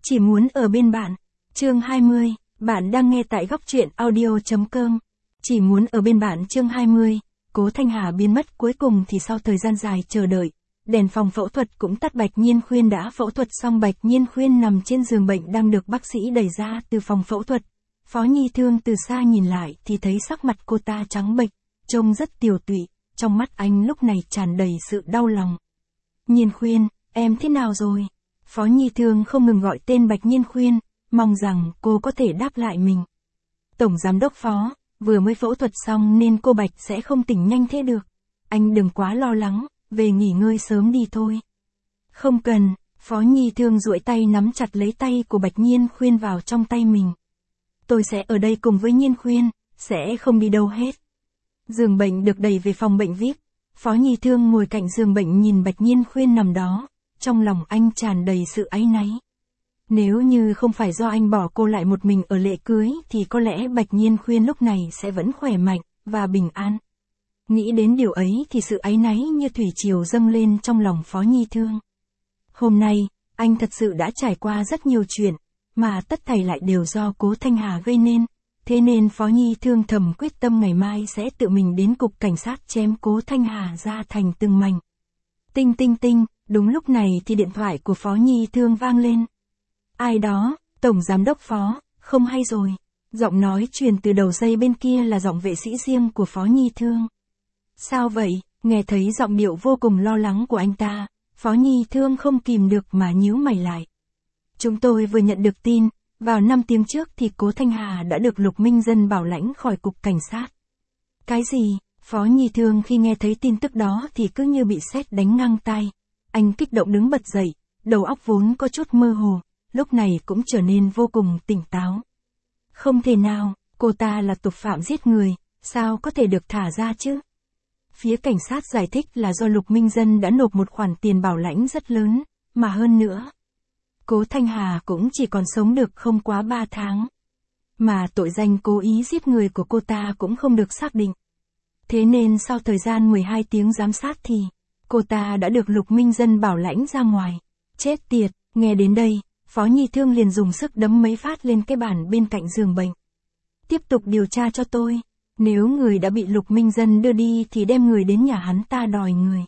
Chỉ muốn ở bên bạn. Chương 20, bạn đang nghe tại góc truyện audio.com. Chỉ muốn ở bên bạn chương 20, Cố Thanh Hà biến mất cuối cùng thì sau thời gian dài chờ đợi. Đèn phòng phẫu thuật cũng tắt. Bạch Nhiên Khuyên đã phẫu thuật xong. Bạch Nhiên Khuyên nằm trên giường bệnh đang được bác sĩ đẩy ra từ phòng phẫu thuật. Phó Nhi Thương từ xa nhìn lại thì thấy sắc mặt cô ta trắng bệch, trông rất tiều tụy, trong mắt anh lúc này tràn đầy sự đau lòng. Nhiên Khuyên, em thế nào rồi? Phó Nhi Thương không ngừng gọi tên Bạch Nhiên Khuyên, mong rằng cô có thể đáp lại mình. Tổng Giám đốc Phó, vừa mới phẫu thuật xong nên cô Bạch sẽ không tỉnh nhanh thế được. Anh đừng quá lo lắng, về nghỉ ngơi sớm đi thôi. Không cần, Phó Nhi Thương duỗi tay nắm chặt lấy tay của Bạch Nhiên Khuyên vào trong tay mình. Tôi sẽ ở đây cùng với Nhiên Khuyên, sẽ không đi đâu hết. Giường bệnh được đẩy về phòng bệnh VIP. Phó Nhi Thương ngồi cạnh giường bệnh nhìn Bạch Nhiên Khuyên nằm đó, trong lòng anh tràn đầy sự áy náy. Nếu như không phải do anh bỏ cô lại một mình ở lễ cưới thì có lẽ Bạch Nhiên Khuyên lúc này sẽ vẫn khỏe mạnh và bình an. Nghĩ đến điều ấy thì sự áy náy như thủy triều dâng lên trong lòng Phó Nhi Thương. Hôm nay, anh thật sự đã trải qua rất nhiều chuyện, mà tất thảy lại đều do Cố Thanh Hà gây nên. Thế nên Phó Nhi Thương thầm quyết tâm ngày mai sẽ tự mình đến cục cảnh sát chém Cố Thanh Hà ra thành từng mảnh. Tinh tinh tinh, đúng lúc này thì điện thoại của Phó Nhi Thương vang lên. Ai đó, Tổng Giám đốc Phó, không hay rồi. Giọng nói truyền từ đầu dây bên kia là giọng vệ sĩ riêng của Phó Nhi Thương. Sao vậy? Nghe thấy giọng điệu vô cùng lo lắng của anh ta, Phó Nhi Thương không kìm được mà nhíu mày lại. Chúng tôi vừa nhận được tin, vào 5 tiếng trước thì Cố Thanh Hà đã được Lục Minh Dân bảo lãnh khỏi cục cảnh sát. Cái gì? Phó Nhi Thương khi nghe thấy tin tức đó thì cứ như bị sét đánh ngang tai. Anh kích động đứng bật dậy, đầu óc vốn có chút mơ hồ, lúc này cũng trở nên vô cùng tỉnh táo. Không thể nào, cô ta là tội phạm giết người, sao có thể được thả ra chứ? Phía cảnh sát giải thích là do Lục Minh Dân đã nộp một khoản tiền bảo lãnh rất lớn, mà hơn nữa. Cố Thanh Hà cũng chỉ còn sống được không quá 3 tháng. Mà tội danh cố ý giết người của cô ta cũng không được xác định. Thế nên sau thời gian 12 tiếng giám sát thì, cô ta đã được Lục Minh Dân bảo lãnh ra ngoài. Chết tiệt, nghe đến đây, Phó Nhi Thương liền dùng sức đấm mấy phát lên cái bàn bên cạnh giường bệnh. Tiếp tục điều tra cho tôi. Nếu người đã bị Lục Minh Dân đưa đi thì đem người đến nhà hắn ta đòi người.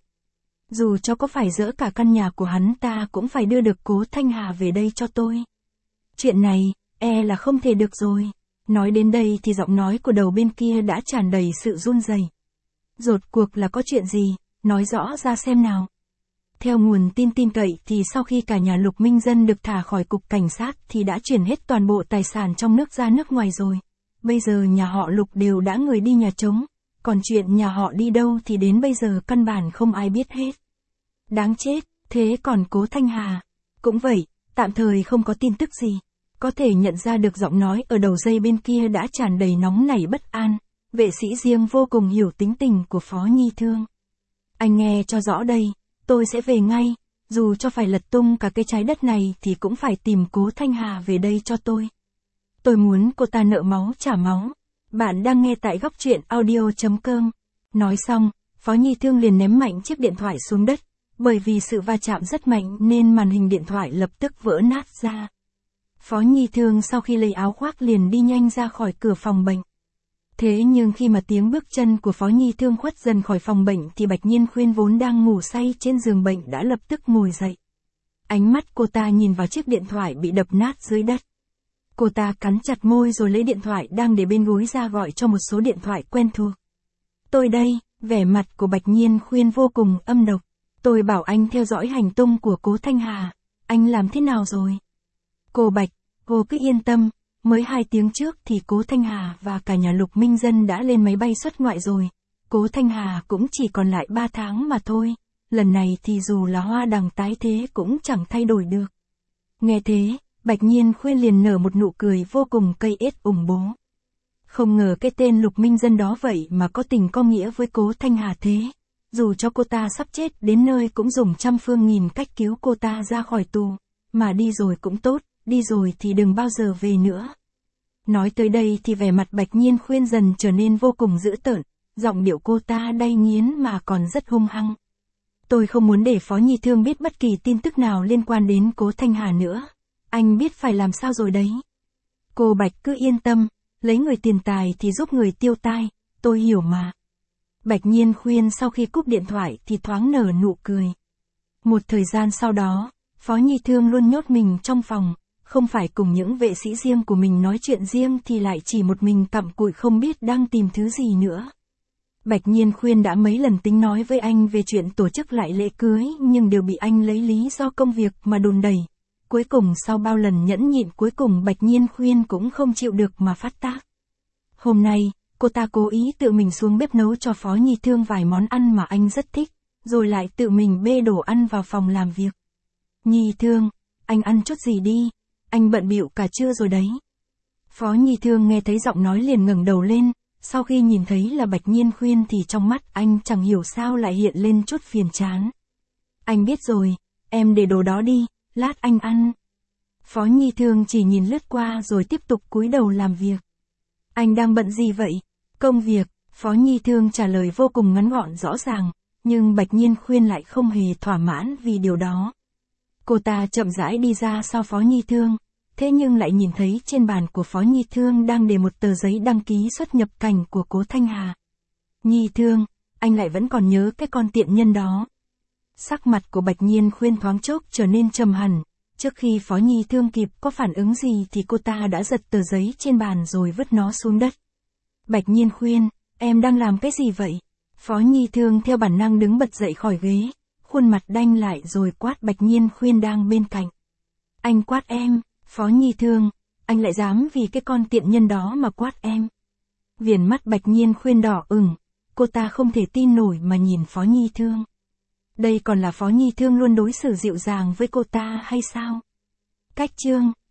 Dù cho có phải dỡ cả căn nhà của hắn ta cũng phải đưa được Cố Thanh Hà về đây cho tôi. Chuyện này, là không thể được rồi. Nói đến đây thì giọng nói của đầu bên kia đã tràn đầy sự run rẩy. Rốt cuộc là có chuyện gì, nói rõ ra xem nào. Theo nguồn tin cậy thì sau khi cả nhà Lục Minh Dân được thả khỏi cục cảnh sát thì đã chuyển hết toàn bộ tài sản trong nước ra nước ngoài rồi. Bây giờ nhà họ Lục đều đã người đi nhà trống, còn chuyện nhà họ đi đâu thì đến bây giờ căn bản không ai biết hết. Đáng chết, thế còn Cố Thanh Hà? Cũng vậy, tạm thời không có tin tức gì. Có thể nhận ra được giọng nói ở đầu dây bên kia đã tràn đầy nóng nảy bất an, vệ sĩ riêng vô cùng hiểu tính tình của Phó Nhi Thương. Anh nghe cho rõ đây, tôi sẽ về ngay, dù cho phải lật tung cả cái trái đất này thì cũng phải tìm Cố Thanh Hà về đây cho tôi. Tôi muốn cô ta nợ máu trả máu. Bạn đang nghe tại góc truyện audio.com. Nói xong, Phó Nhi Thương liền ném mạnh chiếc điện thoại xuống đất, bởi vì sự va chạm rất mạnh nên màn hình điện thoại lập tức vỡ nát ra. Phó Nhi Thương sau khi lấy áo khoác liền đi nhanh ra khỏi cửa phòng bệnh. Thế nhưng khi mà tiếng bước chân của Phó Nhi Thương khuất dần khỏi phòng bệnh thì Bạch Nhiên Khuyên vốn đang ngủ say trên giường bệnh đã lập tức ngồi dậy. Ánh mắt cô ta nhìn vào chiếc điện thoại bị đập nát dưới đất. Cô ta cắn chặt môi rồi lấy điện thoại đang để bên gối ra gọi cho một số điện thoại quen thuộc. Tôi đây, vẻ mặt của Bạch Nhiên Khuyên vô cùng âm độc. Tôi bảo anh theo dõi hành tung của Cố Thanh Hà. Anh làm thế nào rồi? Cô Bạch, cô cứ yên tâm. Mới 2 tiếng trước thì Cố Thanh Hà và cả nhà Lục Minh Dân đã lên máy bay xuất ngoại rồi. Cố Thanh Hà cũng chỉ còn lại 3 tháng mà thôi. Lần này thì dù là hoa đằng tái thế cũng chẳng thay đổi được. Nghe thế, Bạch Nhiên Khuyên liền nở một nụ cười vô cùng cây ết ủng bố. Không ngờ cái tên Lục Minh Dân đó vậy mà có tình có nghĩa với Cố Thanh Hà thế. Dù cho cô ta sắp chết đến nơi cũng dùng trăm phương nghìn cách cứu cô ta ra khỏi tù. Mà đi rồi cũng tốt, đi rồi thì đừng bao giờ về nữa. Nói tới đây thì vẻ mặt Bạch Nhiên Khuyên dần trở nên vô cùng dữ tợn, giọng điệu cô ta đay nghiến mà còn rất hung hăng. Tôi không muốn để Phó Nhi Thương biết bất kỳ tin tức nào liên quan đến Cố Thanh Hà nữa. anh biết phải làm sao rồi đấy. Cô Bạch cứ yên tâm, lấy người tiền tài thì giúp người tiêu tai, tôi hiểu mà. Bạch Nhiên khuyên sau khi cúp điện thoại thì thoáng nở nụ cười. Một thời gian sau đó, Phó Nhi Thương luôn nhốt mình trong phòng, không phải cùng những vệ sĩ riêng của mình nói chuyện riêng thì lại chỉ một mình cặm cụi không biết đang tìm thứ gì nữa. Bạch Nhiên khuyên đã mấy lần tính nói với anh về chuyện tổ chức lại lễ cưới nhưng đều bị anh lấy lý do công việc mà đùn đẩy. Cuối cùng sau bao lần nhẫn nhịn cuối cùng Bạch Nhiên khuyên cũng không chịu được mà phát tác. Hôm nay, cô ta cố ý tự mình xuống bếp nấu cho Phó Nhi Thương vài món ăn mà anh rất thích, rồi lại tự mình bê đồ ăn vào phòng làm việc. Nhi Thương, anh ăn chút gì đi, anh bận bịu cả trưa rồi đấy. Phó Nhi Thương nghe thấy giọng nói liền ngẩng đầu lên, sau khi nhìn thấy là Bạch Nhiên khuyên thì trong mắt anh chẳng hiểu sao lại hiện lên chút phiền chán. Anh biết rồi, em để đồ đó đi, lát anh ăn. Phó Nhi Thương chỉ nhìn lướt qua rồi tiếp tục cúi đầu làm việc. Anh đang bận gì vậy? Công việc, Phó Nhi Thương trả lời vô cùng ngắn gọn rõ ràng, nhưng Bạch Nhiên khuyên lại không hề thỏa mãn vì điều đó. Cô ta chậm rãi đi ra sau Phó Nhi Thương, thế nhưng lại nhìn thấy trên bàn của Phó Nhi Thương đang để một tờ giấy đăng ký xuất nhập cảnh của Cố Thanh Hà. Nhi Thương, anh lại vẫn còn nhớ cái con tiện nhân đó. Sắc mặt của Bạch Nhiên khuyên thoáng chốc trở nên trầm hẳn, trước khi Phó Nhi Thương kịp có phản ứng gì thì cô ta đã giật tờ giấy trên bàn rồi vứt nó xuống đất. Bạch Nhiên khuyên, em đang làm cái gì vậy? Phó Nhi Thương theo bản năng đứng bật dậy khỏi ghế, khuôn mặt đanh lại rồi quát Bạch Nhiên khuyên đang bên cạnh. Anh quát em, Phó Nhi Thương, anh lại dám vì cái con tiện nhân đó mà quát em. Viền mắt Bạch Nhiên khuyên đỏ ửng, cô ta không thể tin nổi mà nhìn Phó Nhi Thương. Đây còn là Phó Nhi Thương luôn đối xử dịu dàng với cô ta hay sao? Cách chương